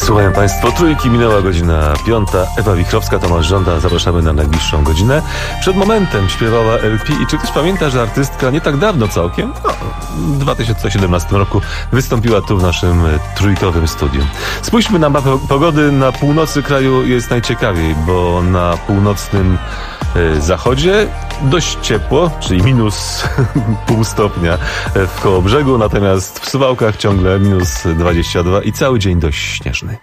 Słuchają Państwo Trójki, minęła godzina 5. Ewa Wichrowska, Tomasz Żąda, zapraszamy na najbliższą godzinę. Przed momentem śpiewała LP i czy ktoś pamięta, że artystka nie tak dawno całkiem, w 2017 roku wystąpiła tu w naszym trójkowym studiu. Spójrzmy na mapę pogody. Na północy kraju jest najciekawiej, bo na północnym zachodzie dość ciepło, czyli minus pół stopnia w Kołobrzegu, natomiast w Suwałkach ciągle minus 22 i cały dzień dość śnieżny.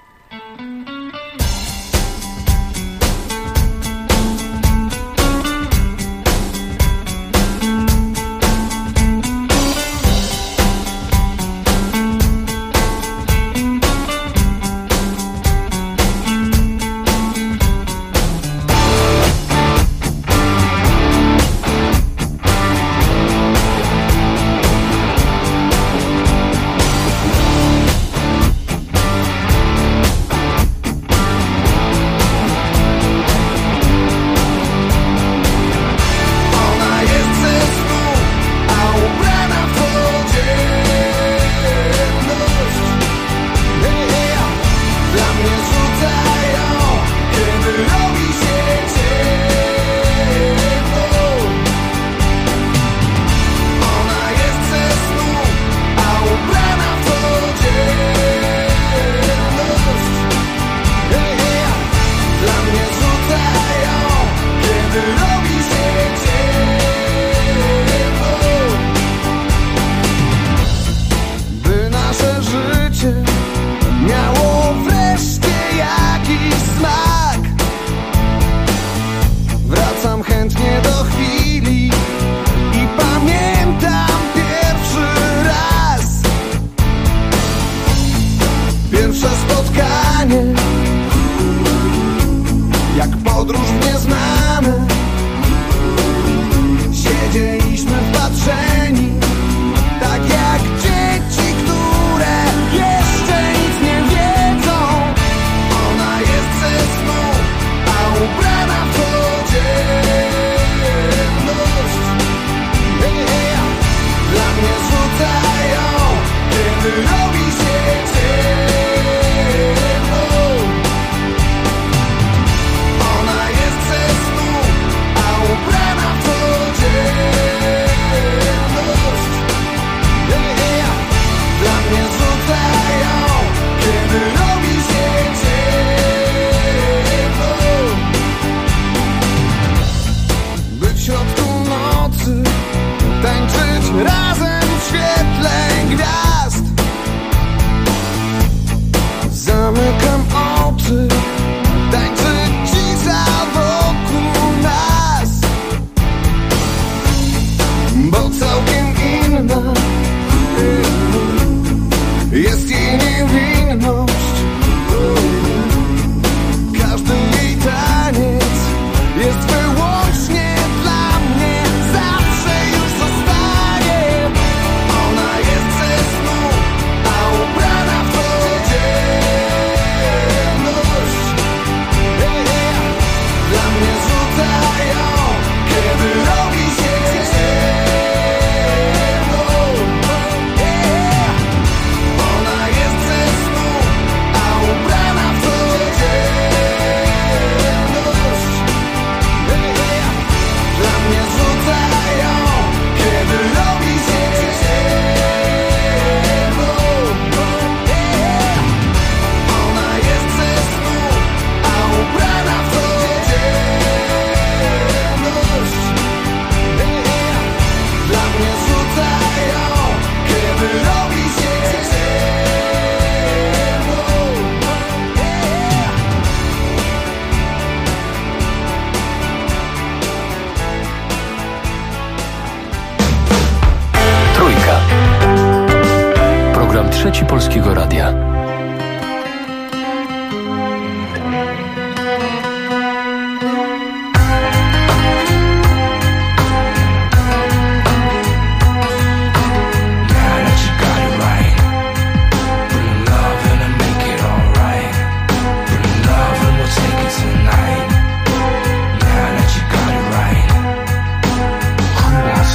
Trzeci Polskiego Radia.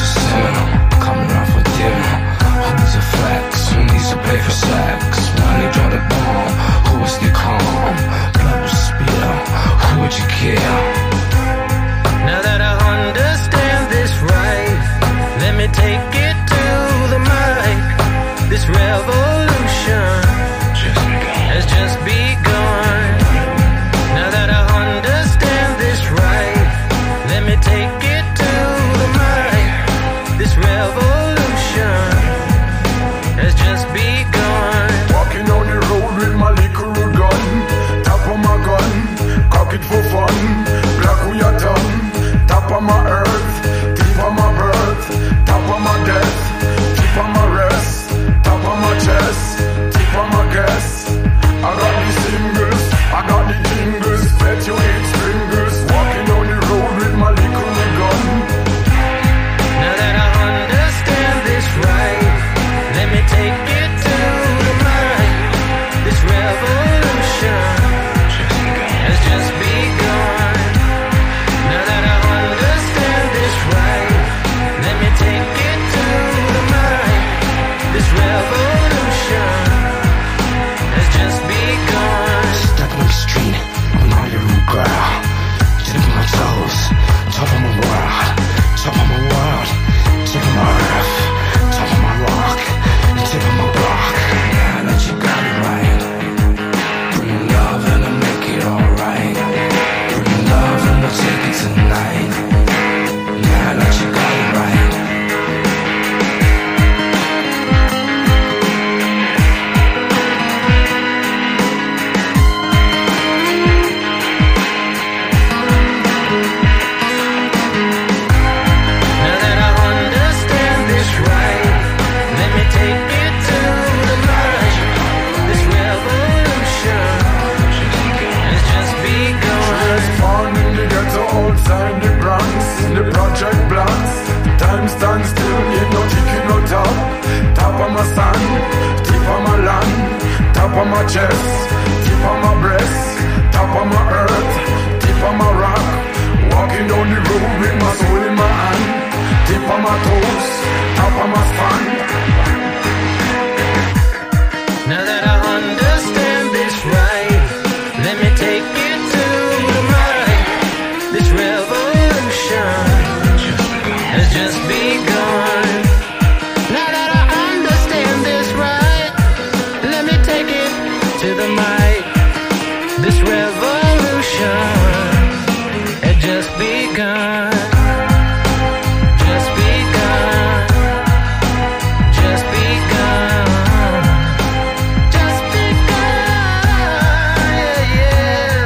Coming off a dinner, who's a flex, who needs to pay for sex? Money chest, tip of my breast, top of my earth, tip of my rock. Walking down the road with my soul in my hand, tip of my toes, top of my span. Now that I understand this right, let me take it to the right. This revolution has just begun. Now that I understand this right, let me take it to the mic. This revolution had just begun. Just begun. Just begun. Just begun. Yeah, yeah.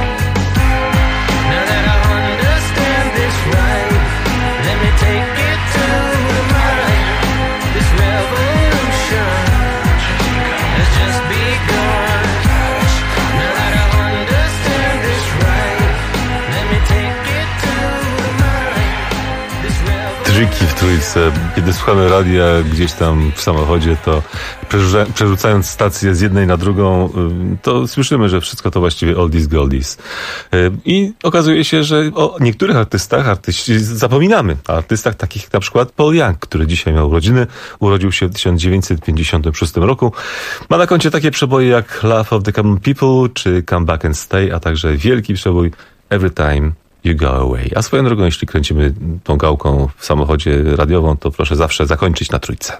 Now that I understand this right, let me take it to the mic. This revolution has just begun. Now that I understand this right, let me take it to the mic. This revolution. Triki w trójce. Kiedy słuchamy radia gdzieś tam w samochodzie, to przerzucając stację z jednej na drugą, to słyszymy, że wszystko to właściwie oldies goldies. I okazuje się, że o niektórych artyści zapominamy. O artystach takich jak na przykład Paul Young, który dzisiaj miał urodziny. Urodził się w 1956 roku. Ma na koncie takie przeboje jak Love of the Common People czy Come Back and Stay, a także wielki przebój Every Time You Go Away. A swoją drogą, jeśli kręcimy tą gałką w samochodzie radiową, to proszę zawsze zakończyć na trójce.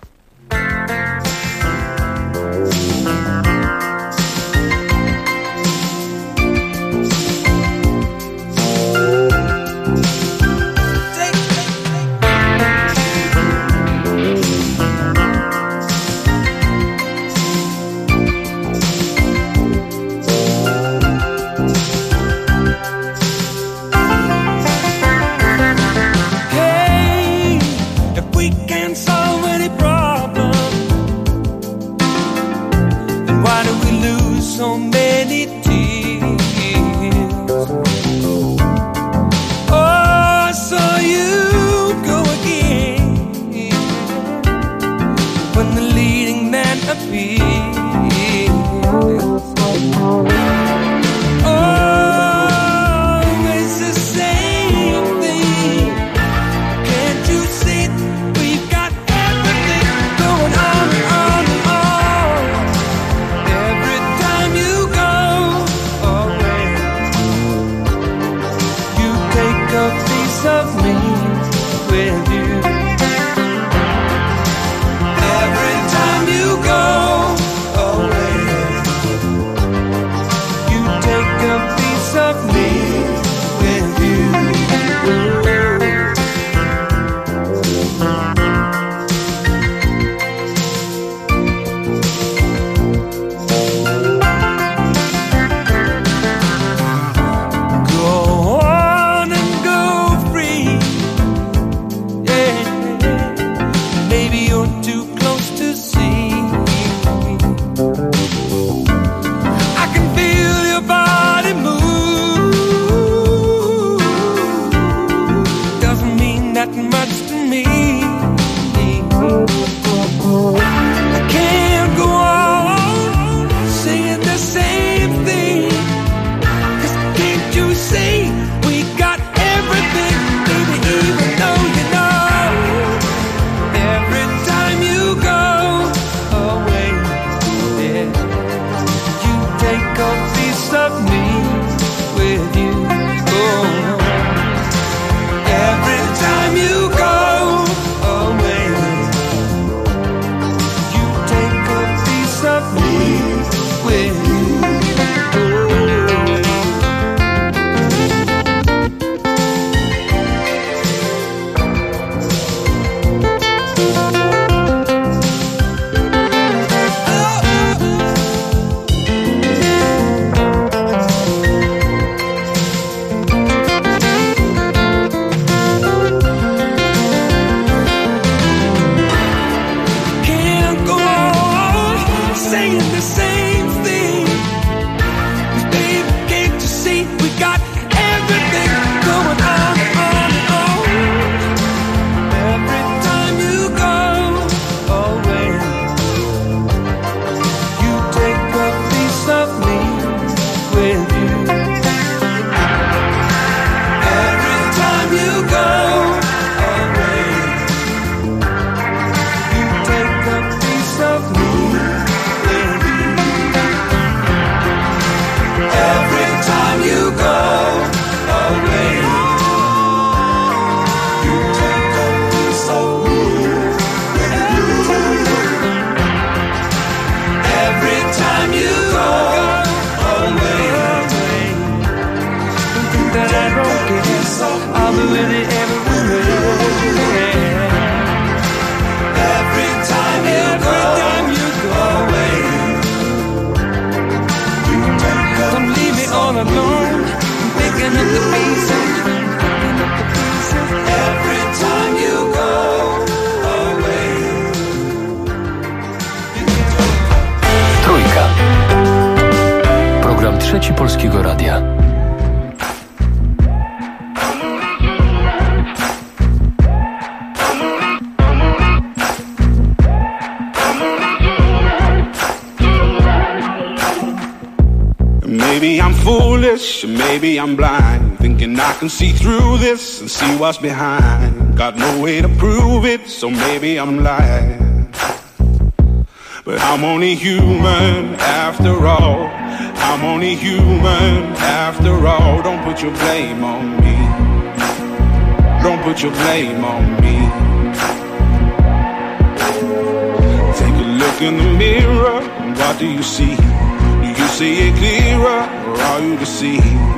So many tears. Oh, I saw you go again when the leading man appears. Oh, it's the same thing. Can't you see we've got everything going on? Of me with you. Every time you go away, you take a piece of me with you. Go on and go free. with it everywhere. Every time you go away, don't leave me all alone. Picking up the pieces. Every time you go away. Trójka. Program Trzeci Polskiego Radia. Maybe I'm foolish, maybe I'm blind, thinking I can see through this and see what's behind. Got no way to prove it, so maybe I'm lying. But I'm only human after all. I'm only human after all. Don't put your blame on me. Don't put your blame on me. Take a look in the mirror, and what do you see? Do you see it clearer, or are you deceived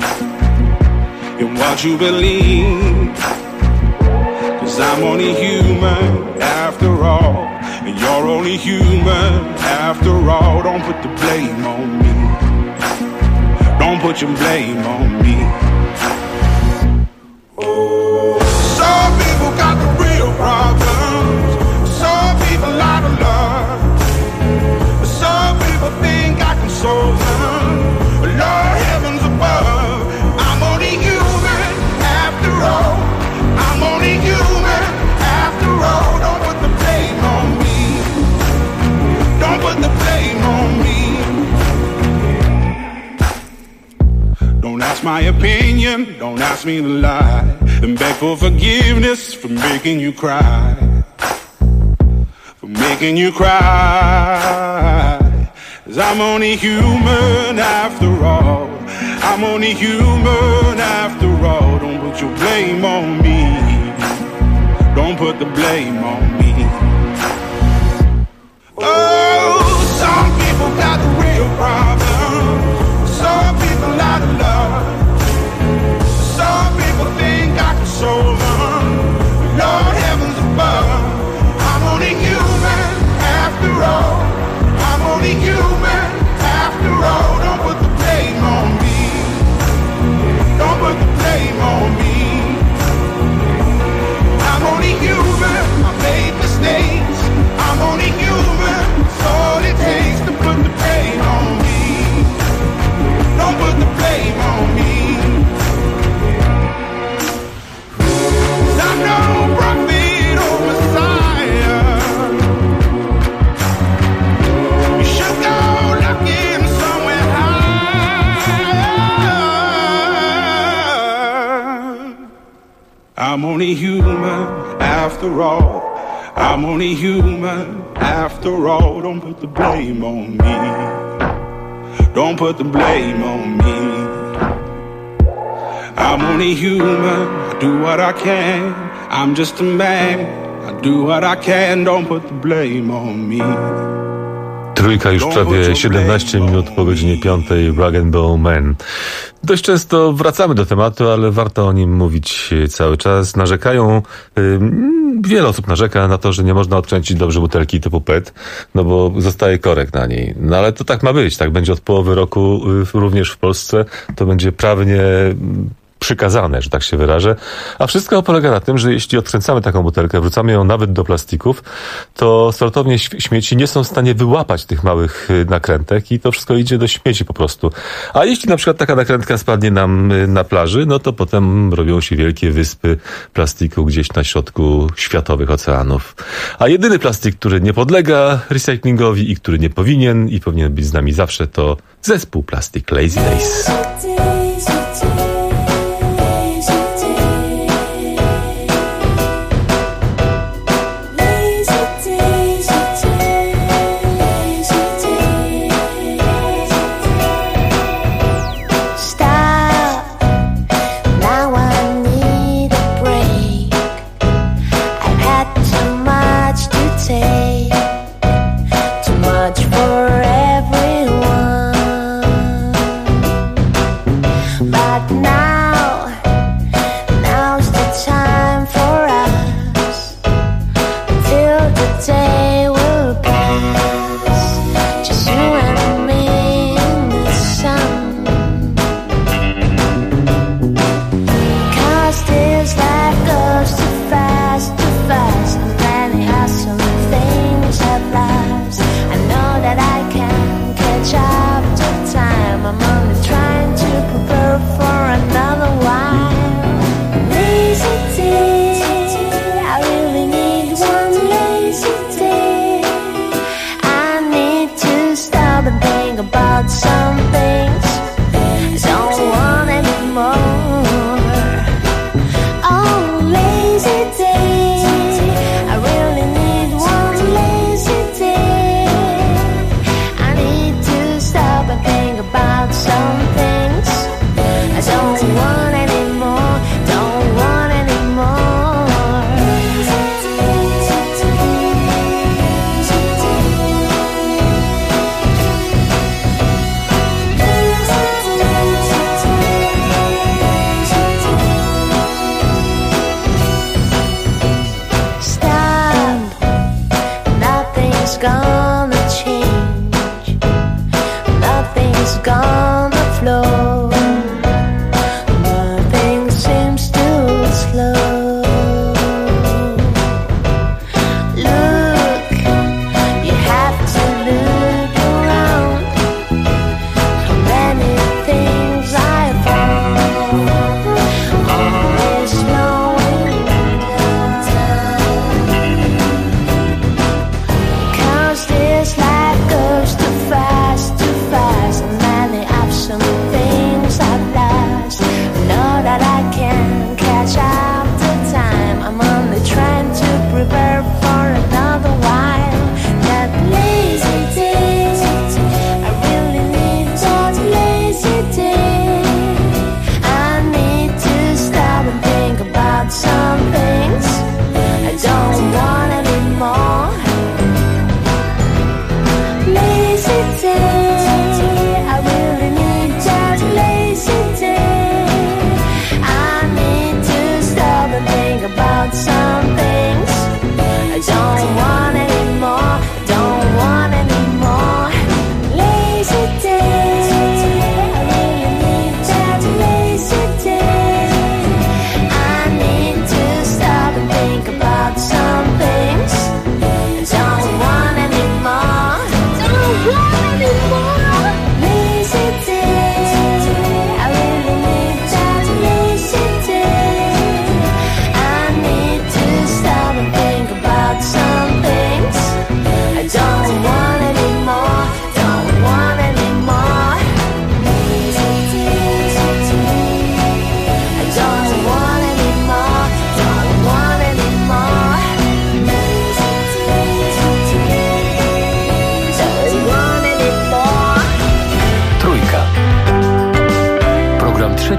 in what you believe? 'Cause I'm only human after all, and you're only human after all. Don't put the blame on me. Don't put your blame on me. Some people got the real problems. Some people out of love. Some people think I can solve them. Lord, heavens above, I'm only human after all. I'm only human after all. Don't put the blame on me. Don't put the blame on me. Don't ask my opinion, don't ask me to lie, and beg for forgiveness for making you cry. For making you cry. 'Cause I'm only human after all. I'm only human after all. Don't put your blame on me. Don't put the blame on me. Oh, some people got the real problem. Some people out of love. Some people think I can solve them. Lord, heavens above, I'm only human after all. I'm only human after all. Don't put the blame on me. Don't put the blame on me. I'm only human. I made mistakes. I'm only human. It's all it takes to put the blame on me. Don't put the blame on me. 'Cause I'm no prophet or Messiah. You should go looking somewhere high. I'm only human after all. I'm only human after all. Don't put the blame on me. Don't put the blame on me. I'm only human. I do what I can. I'm just a man. I do what I can. Don't put the blame on me. Trójka już prawie 17 minut po godzinie 5. Rag and Bone Man. Dość często wracamy do tematu, ale warto o nim mówić cały czas. Narzekają, wiele osób narzeka na to, że nie można odkręcić dobrze butelki typu PET, no bo zostaje korek na niej. No ale to tak ma być, tak będzie od połowy roku również w Polsce. To będzie prawnie przykazane, że tak się wyrażę. A wszystko polega na tym, że jeśli odkręcamy taką butelkę, wrzucamy ją nawet do plastików, to sortownie śmieci nie są w stanie wyłapać tych małych nakrętek i to wszystko idzie do śmieci po prostu. A jeśli na przykład taka nakrętka spadnie nam na plaży, no to potem robią się wielkie wyspy plastiku gdzieś na środku światowych oceanów. A jedyny plastik, który nie podlega recyklingowi i który nie powinien i powinien być z nami zawsze, to zespół Plastic Lazy Days. Too much for everyone.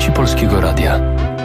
Trzeci Polskiego Radia.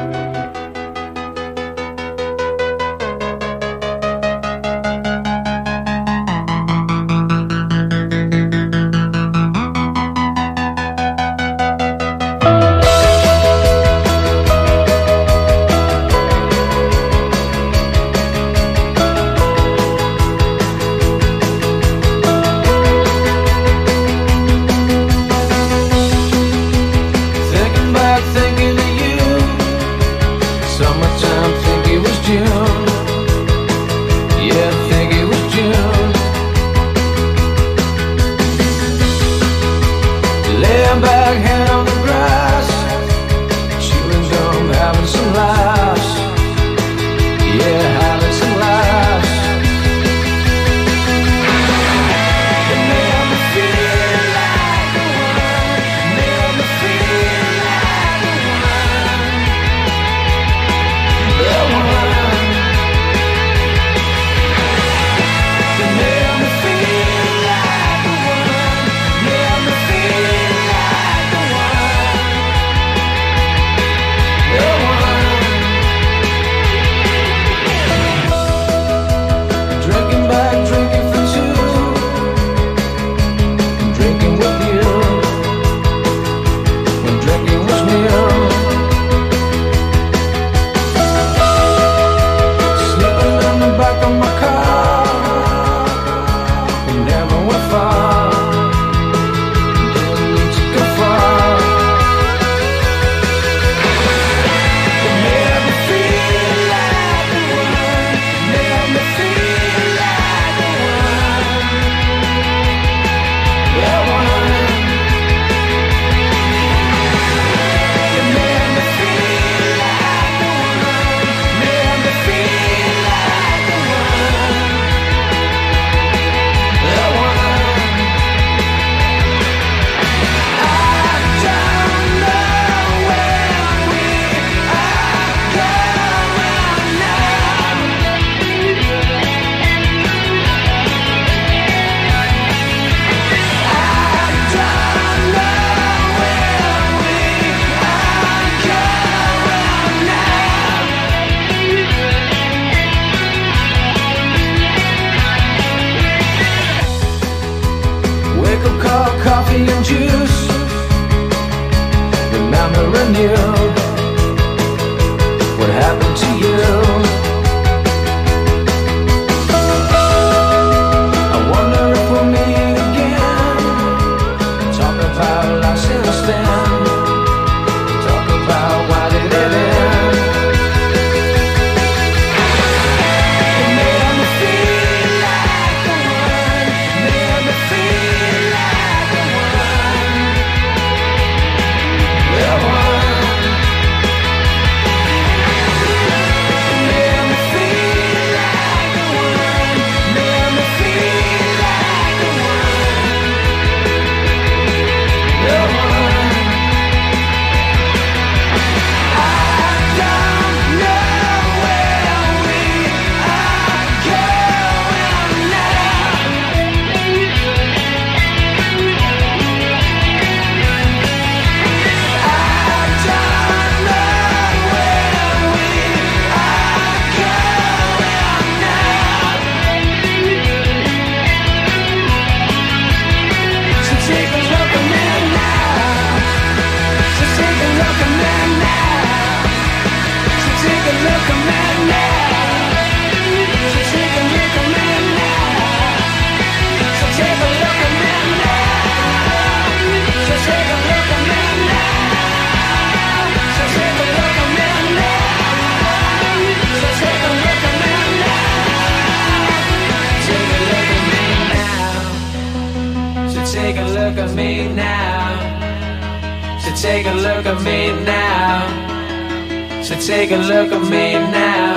take a look at me now. So take a look at me now.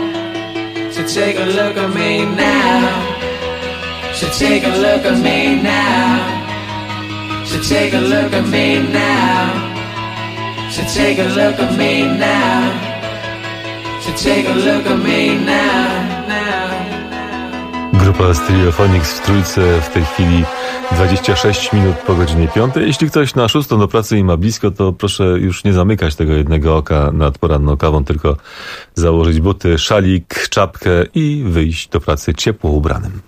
So take a look at me now. So take a look at me now. So take a look at me now. So take a look at me now. So take a look at me now. Grupa Stereophonics w trójce, w tej chwili 26 minut po godzinie 5. Jeśli ktoś na 6 do pracy i ma blisko, to proszę już nie zamykać tego jednego oka nad poranną kawą, tylko założyć buty, szalik, czapkę i wyjść do pracy ciepło ubranym.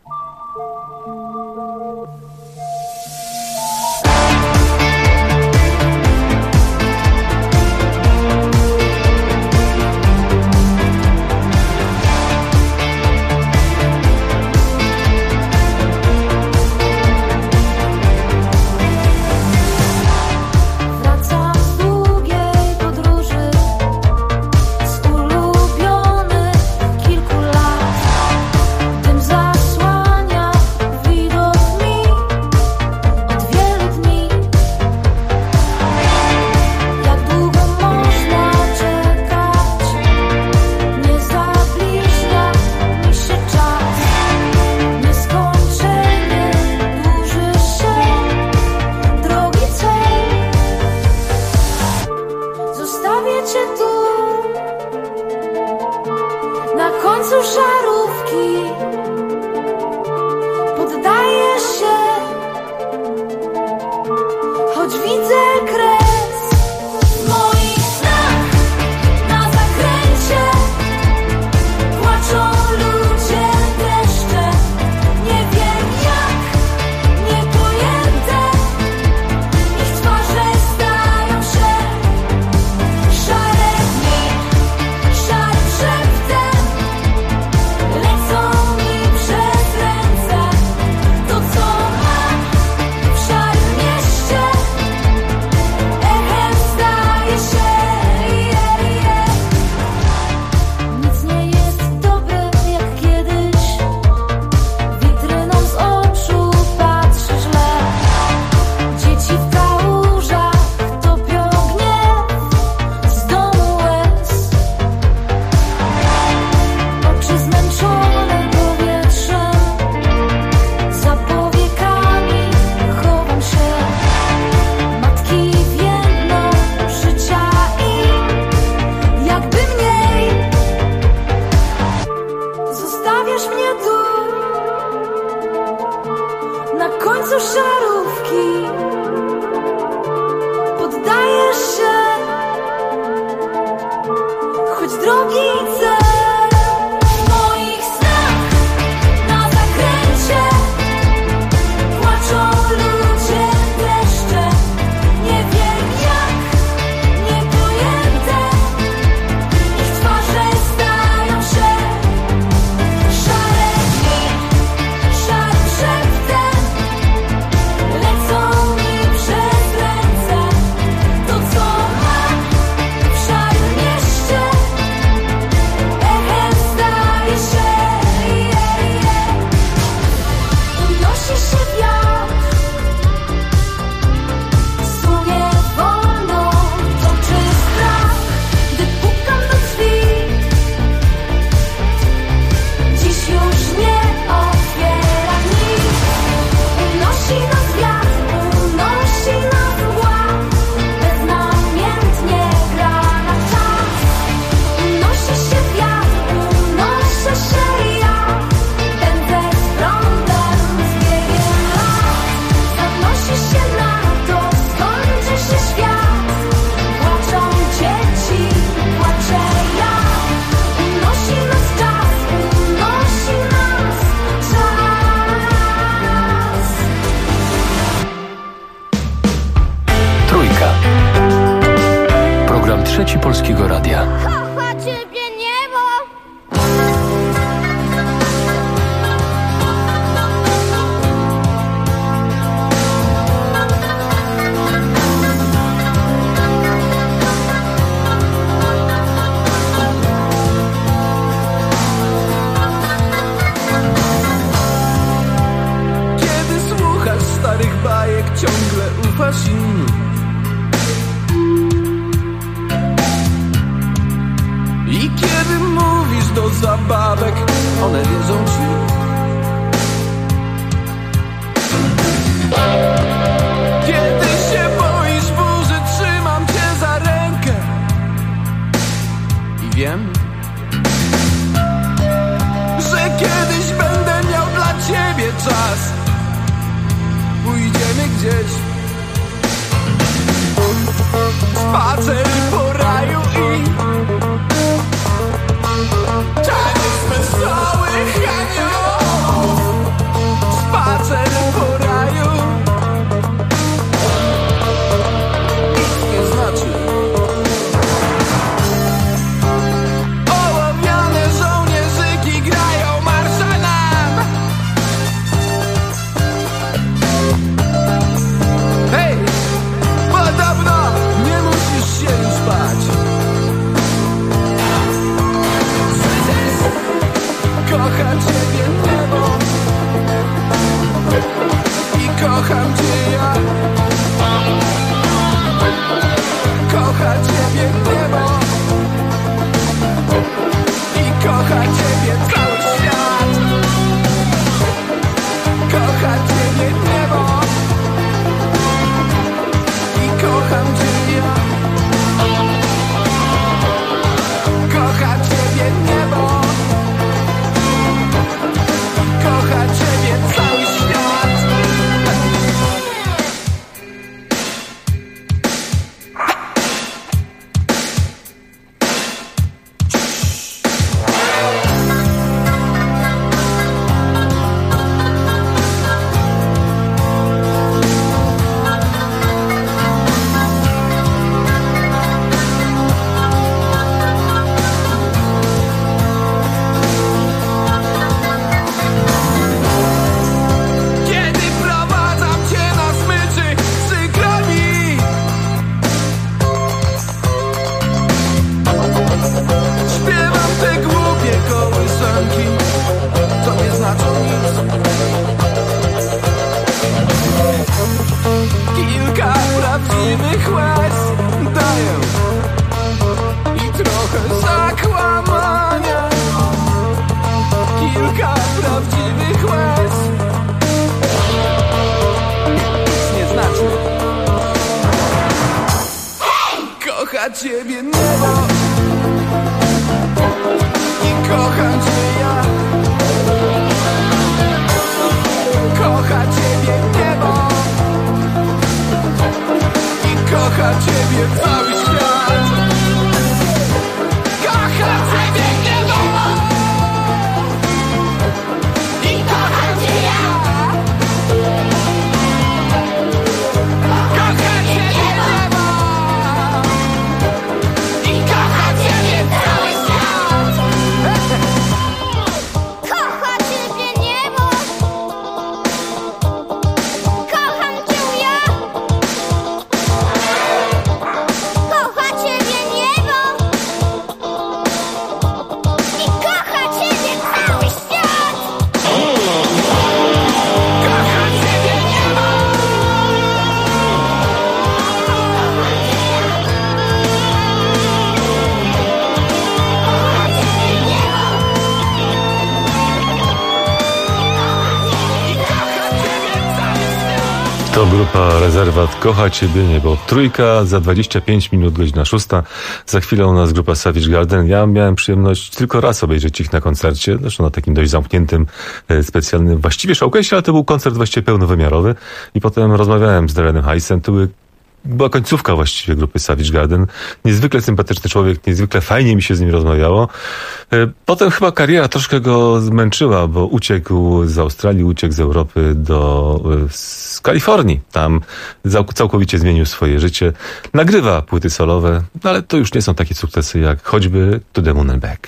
Trzeci Polskiego Radia. Kocha ciebie niebo. Kiedy słuchasz starych bajek, ciągle ufasz im. I kiedy mówisz do zabawek, one wierzą ci. Kiedy się boisz burzy, trzymam cię za rękę. I wiem, że kiedyś będę miał ciebie czas. Pójdziemy gdzieś. Spacer po raju i tańc wesołych aniołów. Spacer po raju. Nic nie znaczy. Ołowiane żołnierzyki grają marsze nam. Hej, podobno nie musisz się już bać. Kocha ciebie niebo i kocham cię ja. Kocha ciebie niebo i kocha ciebie cały świat. Kocha ciebie niebo i kocham cię ja. Kocha ciebie niebo i kocha ciebie cały świat. Kiedy prowadzam cię na smyczy, przykro mi. Śpiewam te głupie kołysanki, co nie znaczą nic. Kilka prawdziwych łez daję i trochę zakłamania. Kilka prawdziwych łez nic nie znaczy. Kocha ciebie niebo i kocham cię ja. Kocha ciebie niebo i kocha ciebie cały świat. Kocha ciebie niebo i kocham cię ja. Kocha ciebie niebo i kocha ciebie cały świat. Kocha ciebie niebo. Kocham cię ja. Kocha ciebie niebo. I kocha ciebie cały świat. Kocha ciebie niebo. To grupa Rezerwat, Kocha Ciebie Niebo. Trójka za 25 minut, godzina 6. Za chwilę u nas grupa Savage Garden. Ja miałem przyjemność tylko raz obejrzeć ich na koncercie, zresztą na takim dość zamkniętym, specjalnym, właściwie showcase, ale to był koncert właściwie pełnowymiarowy. I potem rozmawiałem z Darrenem Heissen. To była końcówka właściwie grupy Savage Garden. Niezwykle sympatyczny człowiek, niezwykle fajnie mi się z nim rozmawiało. Potem chyba kariera troszkę go zmęczyła, bo uciekł z Australii, uciekł z Europy z Kalifornii. Tam całkowicie zmienił swoje życie. Nagrywa płyty solowe, no ale to już nie są takie sukcesy jak choćby To the Moon and Back.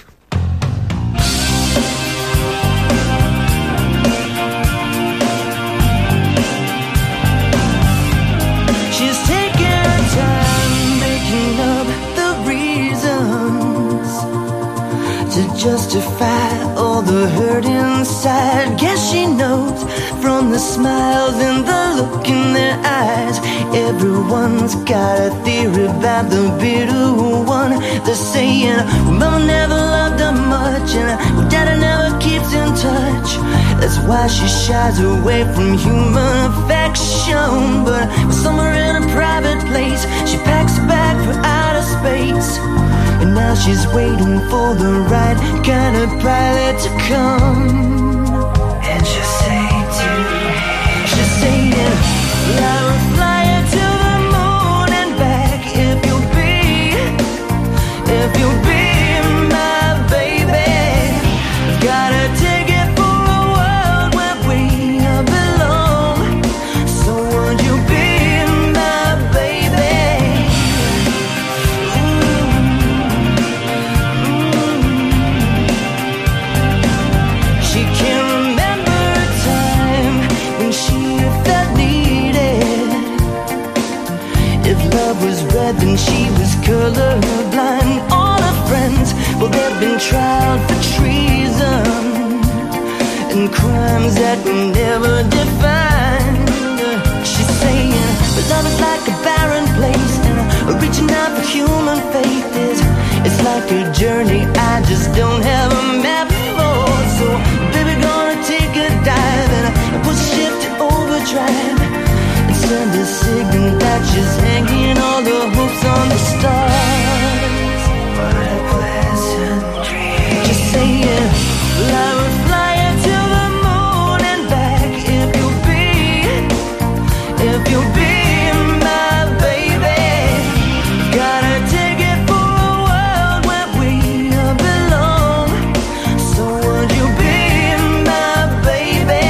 Justify all the hurt inside. Guess she knows from the smiles and the look in their eyes. Everyone's got a theory about the bitter one. They're saying, well, mama never loved her much, and daddy never keeps in touch. That's why she shies away from human affection. But somewhere in a private place, she packs a bag for outer space. And now she's waiting for the right kind of pilot to come. And she'll say, been tried for treason and crimes that were never defined. She's saying, but love is like a barren place, and reaching out for human faith it's like a journey I just don't have a map for. So baby, gonna take a dive and put ship to overdrive and send a signal that she's hanging all the hopes on the stars. What a pleasant dream. Just saying, I will fly you to the moon and back if you'll be my baby. Gotta take it for a world where we belong. So would you be my baby?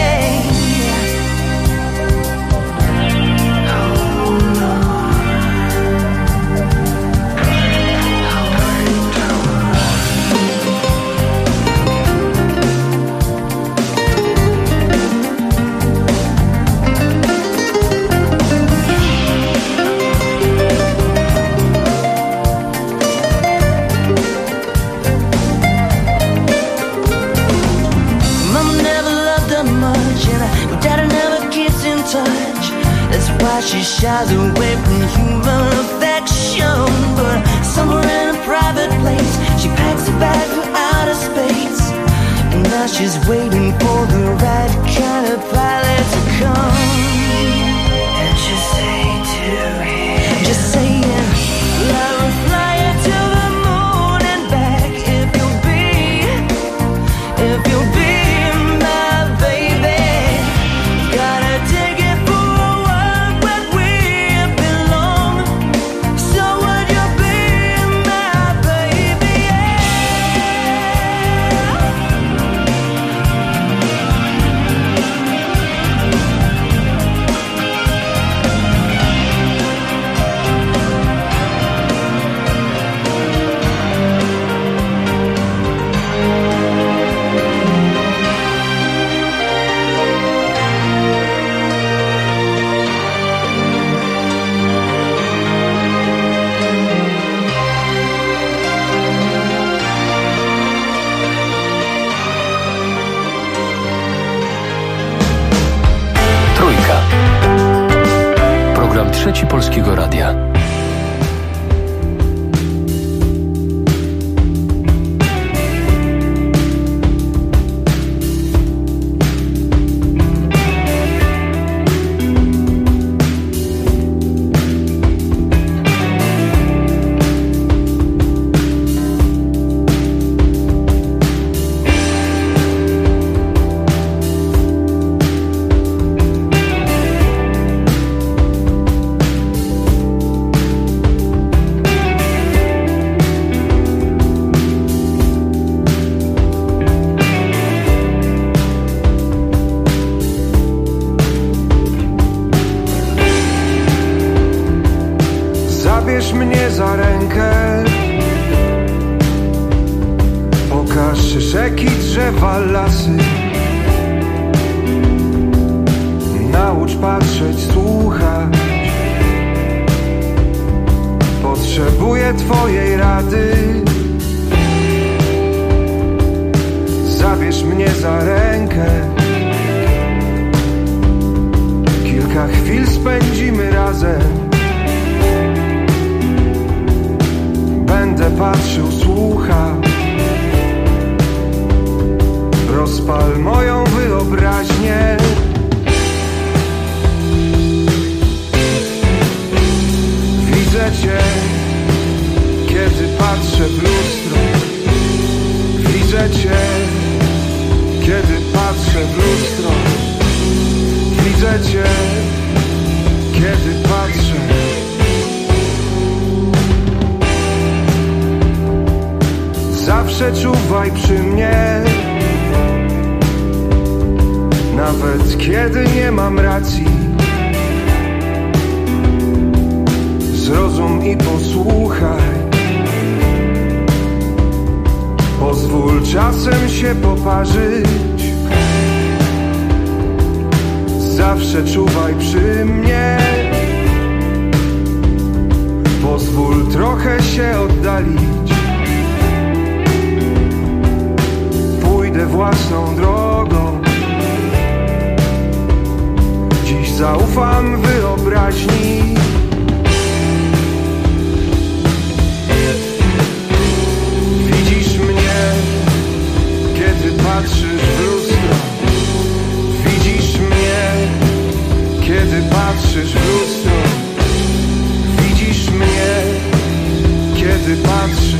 That's why she shies away from human affection. But somewhere in a private place, she packs a bag for outer space. And now she's waiting for the right kind of pilot to come. And just say to him, just saying, I will fly you to the moon and back if you'll be my baby. Gotta take it for a world where we belong. So would you be my baby? Trójka. Program Trzeci Polskiego Radia. Zabierz mnie za rękę, pokaż rzeki, drzewa, lasy. Naucz patrzeć, słuchać. Potrzebuję twojej rady. Zabierz mnie za rękę, kilka chwil spędzimy razem. Będę patrzył, słuchał. Rozpal moją wyobraźnię. Widzę cię, kiedy patrzę w lustro. Widzę cię, kiedy patrzę w lustro. Widzę cię, kiedy patrzę. Zawsze czuwaj przy mnie, nawet kiedy nie mam racji. Zrozum i posłuchaj. Pozwól czasem się poparzyć. Zawsze czuwaj przy mnie. Pozwól trochę się oddalić. własną drogą. Dziś zaufam wyobraźni. Widzisz mnie, kiedy patrzysz w lustro. Widzisz mnie, kiedy patrzysz w lustro. Widzisz mnie, kiedy patrzysz.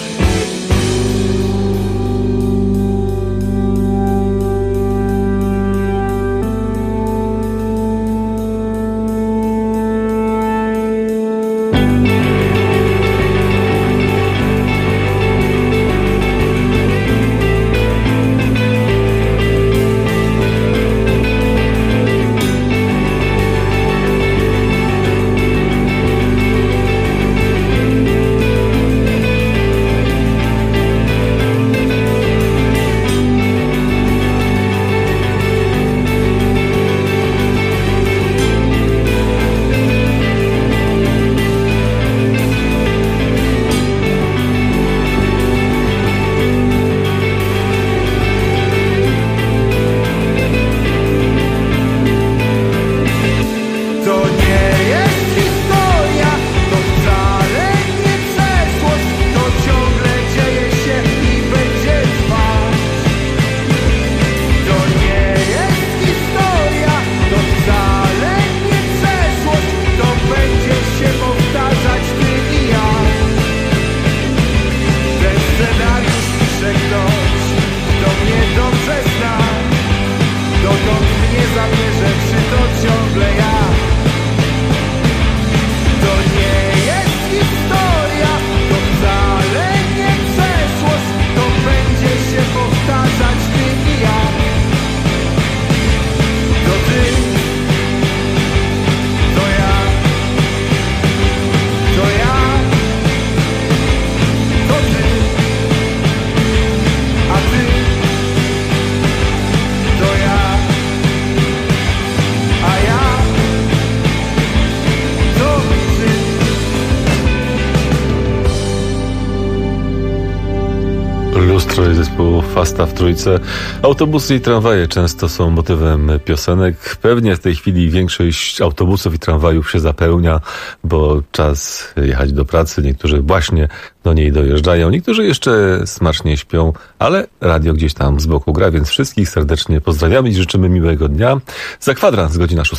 Lustro i zespół Fasta w trójce. Autobusy i tramwaje często są motywem piosenek. Pewnie w tej chwili większość autobusów i tramwajów się zapełnia, bo czas jechać do pracy. Niektórzy właśnie do niej dojeżdżają, niektórzy jeszcze smacznie śpią, ale radio gdzieś tam z boku gra, więc wszystkich serdecznie pozdrawiamy i życzymy miłego dnia. Za kwadrans, godzina 6.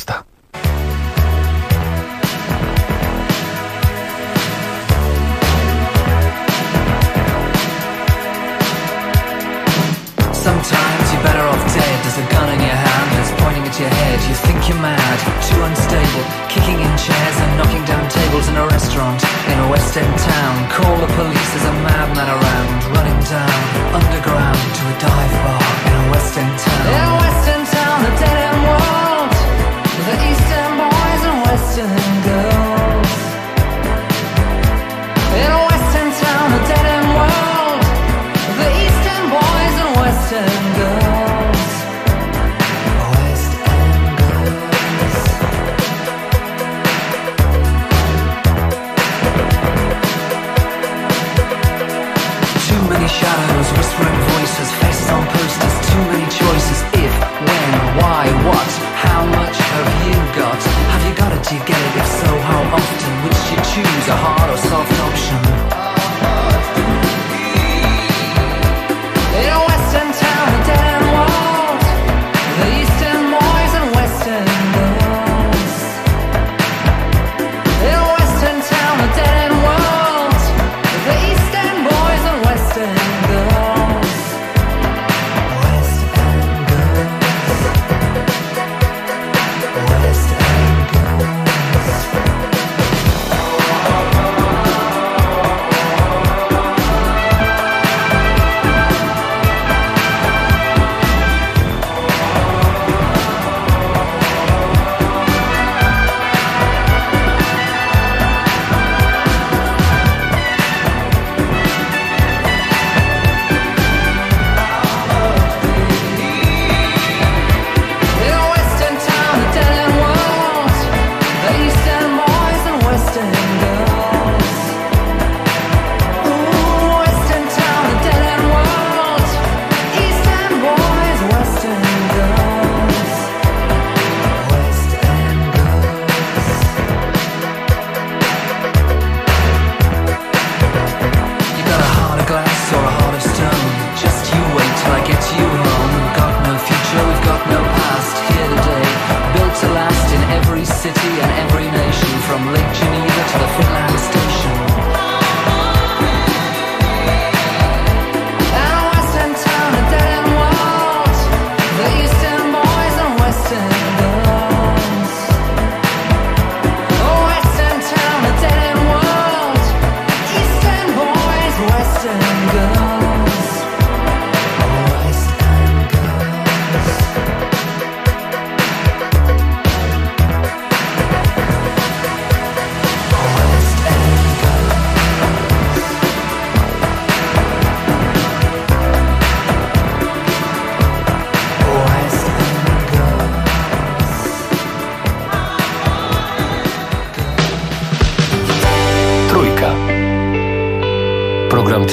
Sometimes you're better off dead. There's a gun in your hand that's pointing at your head. You think you're mad, too unstable, kicking in chairs and knocking down tables in a restaurant in a West End town. Call the police, there's a madman around, running down underground to a dive bar in a West End town. In a West End town, a dead end world, the East End boys and West End girls. In a West End town, a dead end world, the East End boys and West End girls. West End girls. Too many shadows, whispering voices.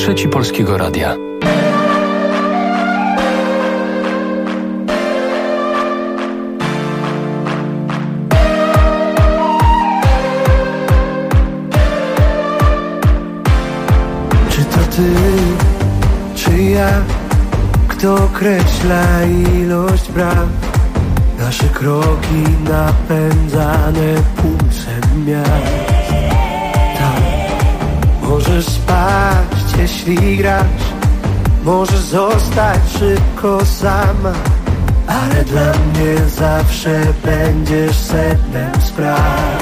Trzeci Polskiego Radia. Czy to ty, czy ja, kto określa ilość braw? Nasze kroki napędzane pulsem miast. Tak, możesz spaść, jeśli grasz, możesz zostać szybko sama, ale dla mnie zawsze będziesz sednem spraw.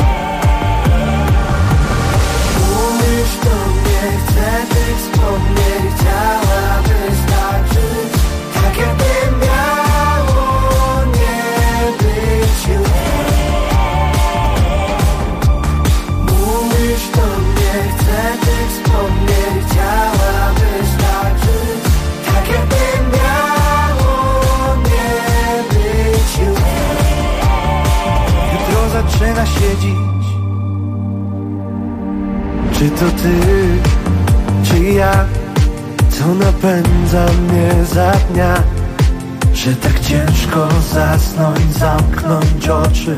Mówisz do mnie, chcę tych wspomnień, chciała wystarczyć, tak jakby miało nie być już. Mówisz do mnie, chcę tych wspomnień, chciała wystarczyć, tak jakby miało nie być już. Jutro zaczyna się dziś. Czy to ty, czy ja, co napędza mnie za dnia, że tak ciężko zasnąć, zamknąć oczy.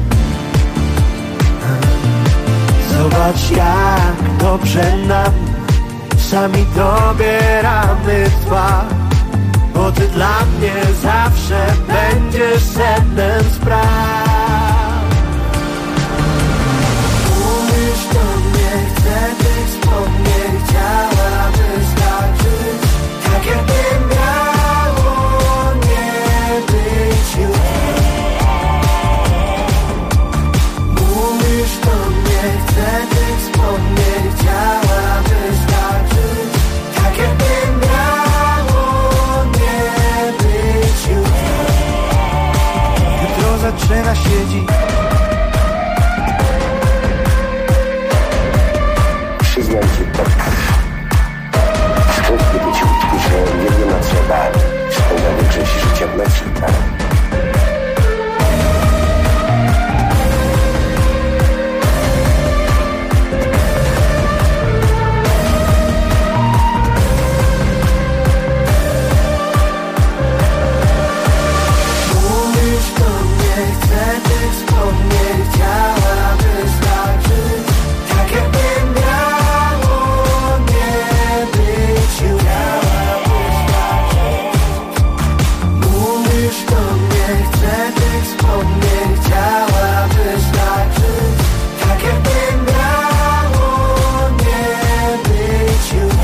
Zobacz, jak dobrze nam, sami dobieramy w twarz, bo ty dla mnie zawsze będziesz sednem spraw. Mówisz do mnie, chcę tych wspomnień, chciała wystarczyć, tak jakby miało nie być już. Mówisz do mnie, chcę tych wspomnień, chciała wystarczyć, tak jakby miało nie być już. Jutro zaczyna się dziś. Przyznam się, podcast. Skąd być łódku, że nie wiem na co bać. Spędza większość życia w nocy, tak? Mówisz do mnie, chcę tych wspomnień, chciała wystarczyć, tak jakby miało nie być już. Mówisz do mnie, chcę tych wspomnień, chciała wystarczyć, tak jakby miało nie być już.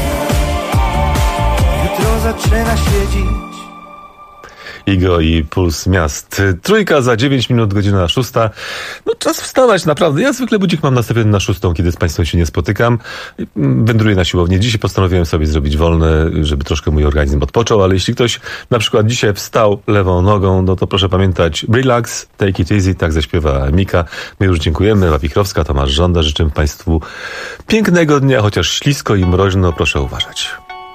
Jutro zaczyna się dziś. Igo i Puls Miast. Trójka za 9 minut, godzina 6. No czas wstawać, naprawdę. Ja zwykle budzik mam nastawiony na 6, kiedy z Państwem się nie spotykam. Wędruję na siłownię. Dzisiaj postanowiłem sobie zrobić wolne, żeby troszkę mój organizm odpoczął, ale jeśli ktoś na przykład dzisiaj wstał lewą nogą, no to proszę pamiętać, relax, take it easy, tak zaśpiewa Mika. My już dziękujemy. Ewa Wichrowska, Tomasz Żąda. Życzę Państwu pięknego dnia, chociaż ślisko i mroźno, proszę uważać.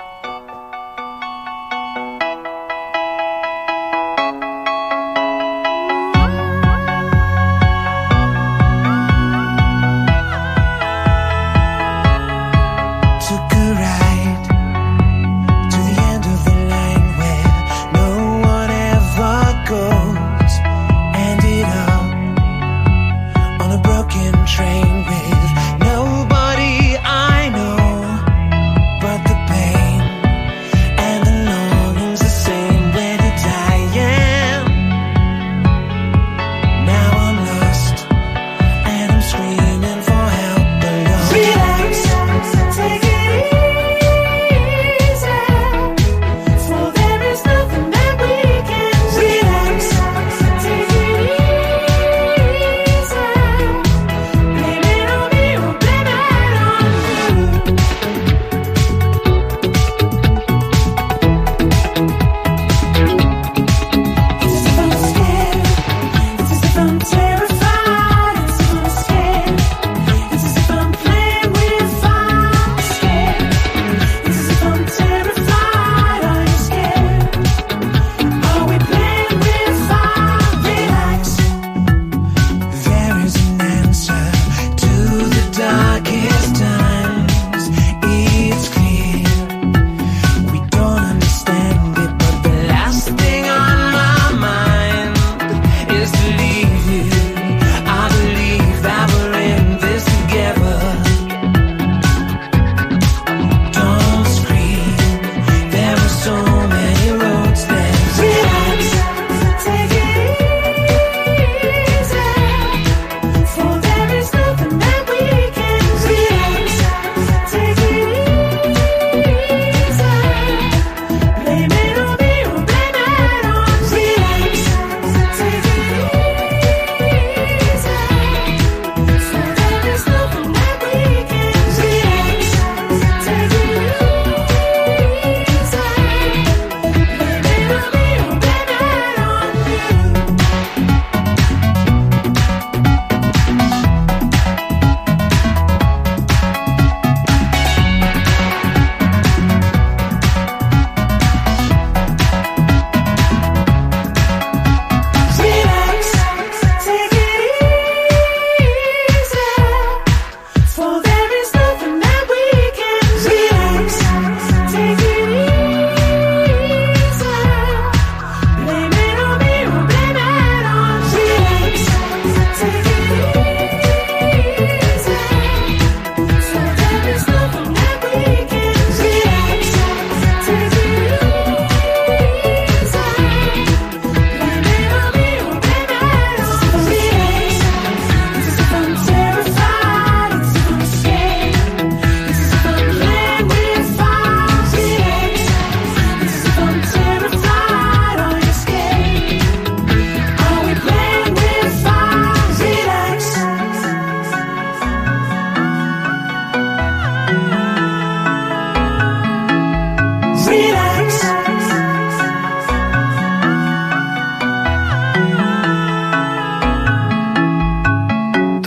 Took a ride to the end of the line where no one ever goes. Ended up on a broken train with nobody I know but the pain.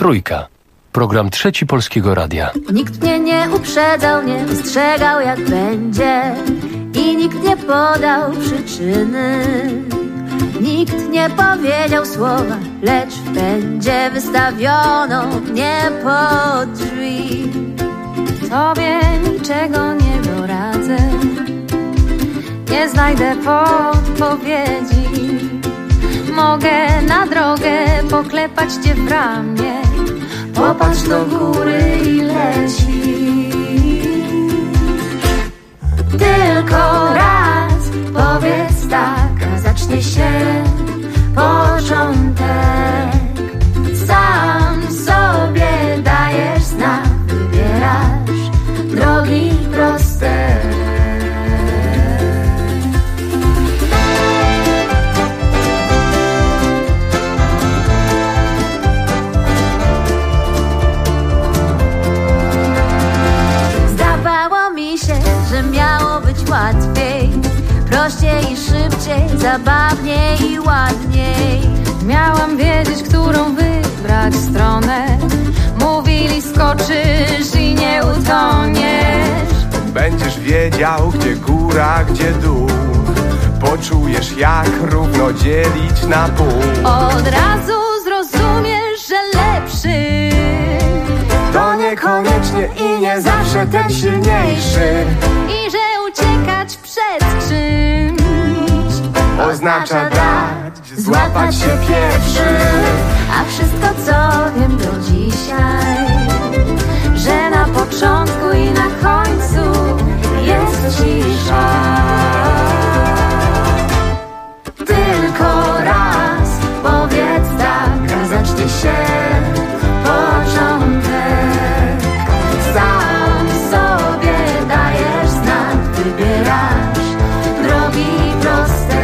Trójka. Program Trzeci Polskiego Radia. Nikt mnie nie uprzedzał, nie ostrzegał jak będzie i nikt nie podał przyczyny. Nikt nie powiedział słowa, lecz w pędzie wystawiono mnie pod drzwi. Tobie niczego nie doradzę, nie znajdę podpowiedzi. Mogę na drogę poklepać cię w ramię, popatrz do góry i leci. Tylko raz powiedz tak, a zacznie się początek. Sam sobie dajesz znak, wybierasz drogi proste. Zdawało mi się, że miało być łatwiej, prościej i szybciej, zabawniej i ładniej. Miałam wiedzieć, którą wybrać stronę. Mówili, skoczysz i nie utoniesz. Będziesz wiedział, gdzie góra, gdzie dół. Poczujesz, jak równo dzielić na pół. Od razu zrozumiesz, że lepszy to niekoniecznie i nie zawsze ten silniejszy. I że uciekać przed czymś oznacza dać, złapać się pierwszy. A wszystko co wiem do dzisiaj, że na początku i na końcu jest cisza. Tylko raz powiedz tak, a zacznie się początek. Sam sobie dajesz znak, wybierasz drogi proste.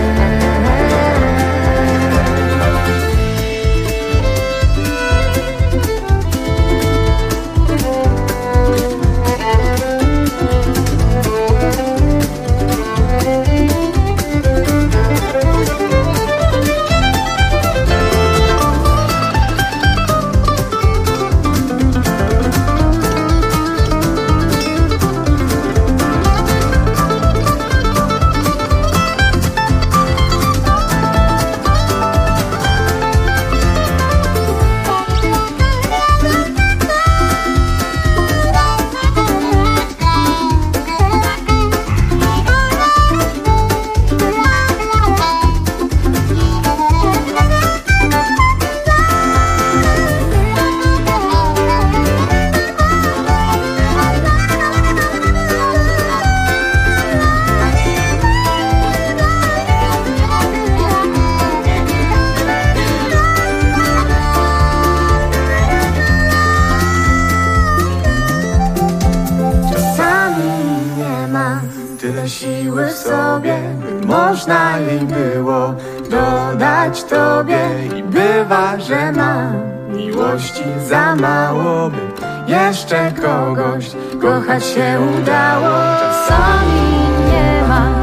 Siły w sobie, by można jej było dodać tobie. I bywa, że mam miłości za mało, by jeszcze kogoś kochać się udało. Czasami nie ma